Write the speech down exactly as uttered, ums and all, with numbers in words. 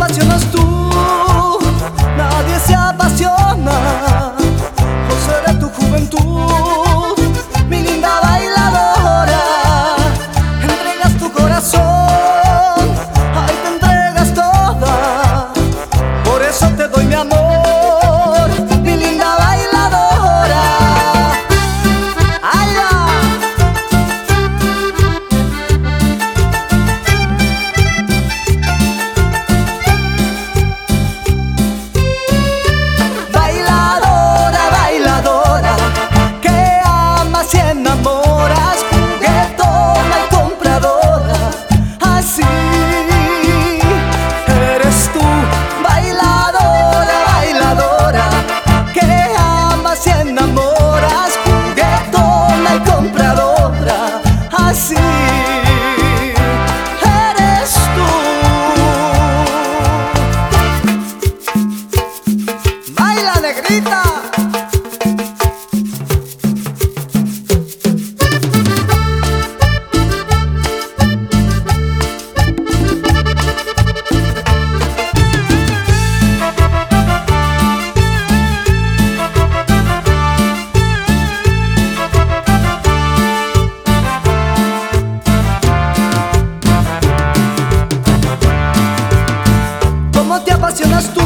apasionas tú, nadie se apasiona. ¿O será tu juventud, mi linda bailadora? Entregas tu corazón, ahí te entregas toda. Por eso te doy mi amor, mi linda bailadora. ¡Ay, ya! Bailadora, bailadora, que amas y enamoras, juguetona y compradora. Así eres tú, bailadora, bailadora, que amas y enamoras, juguetona y compradora. Así eres tú. ¡Baila, negrita! ¿Cómo te apasionas tú?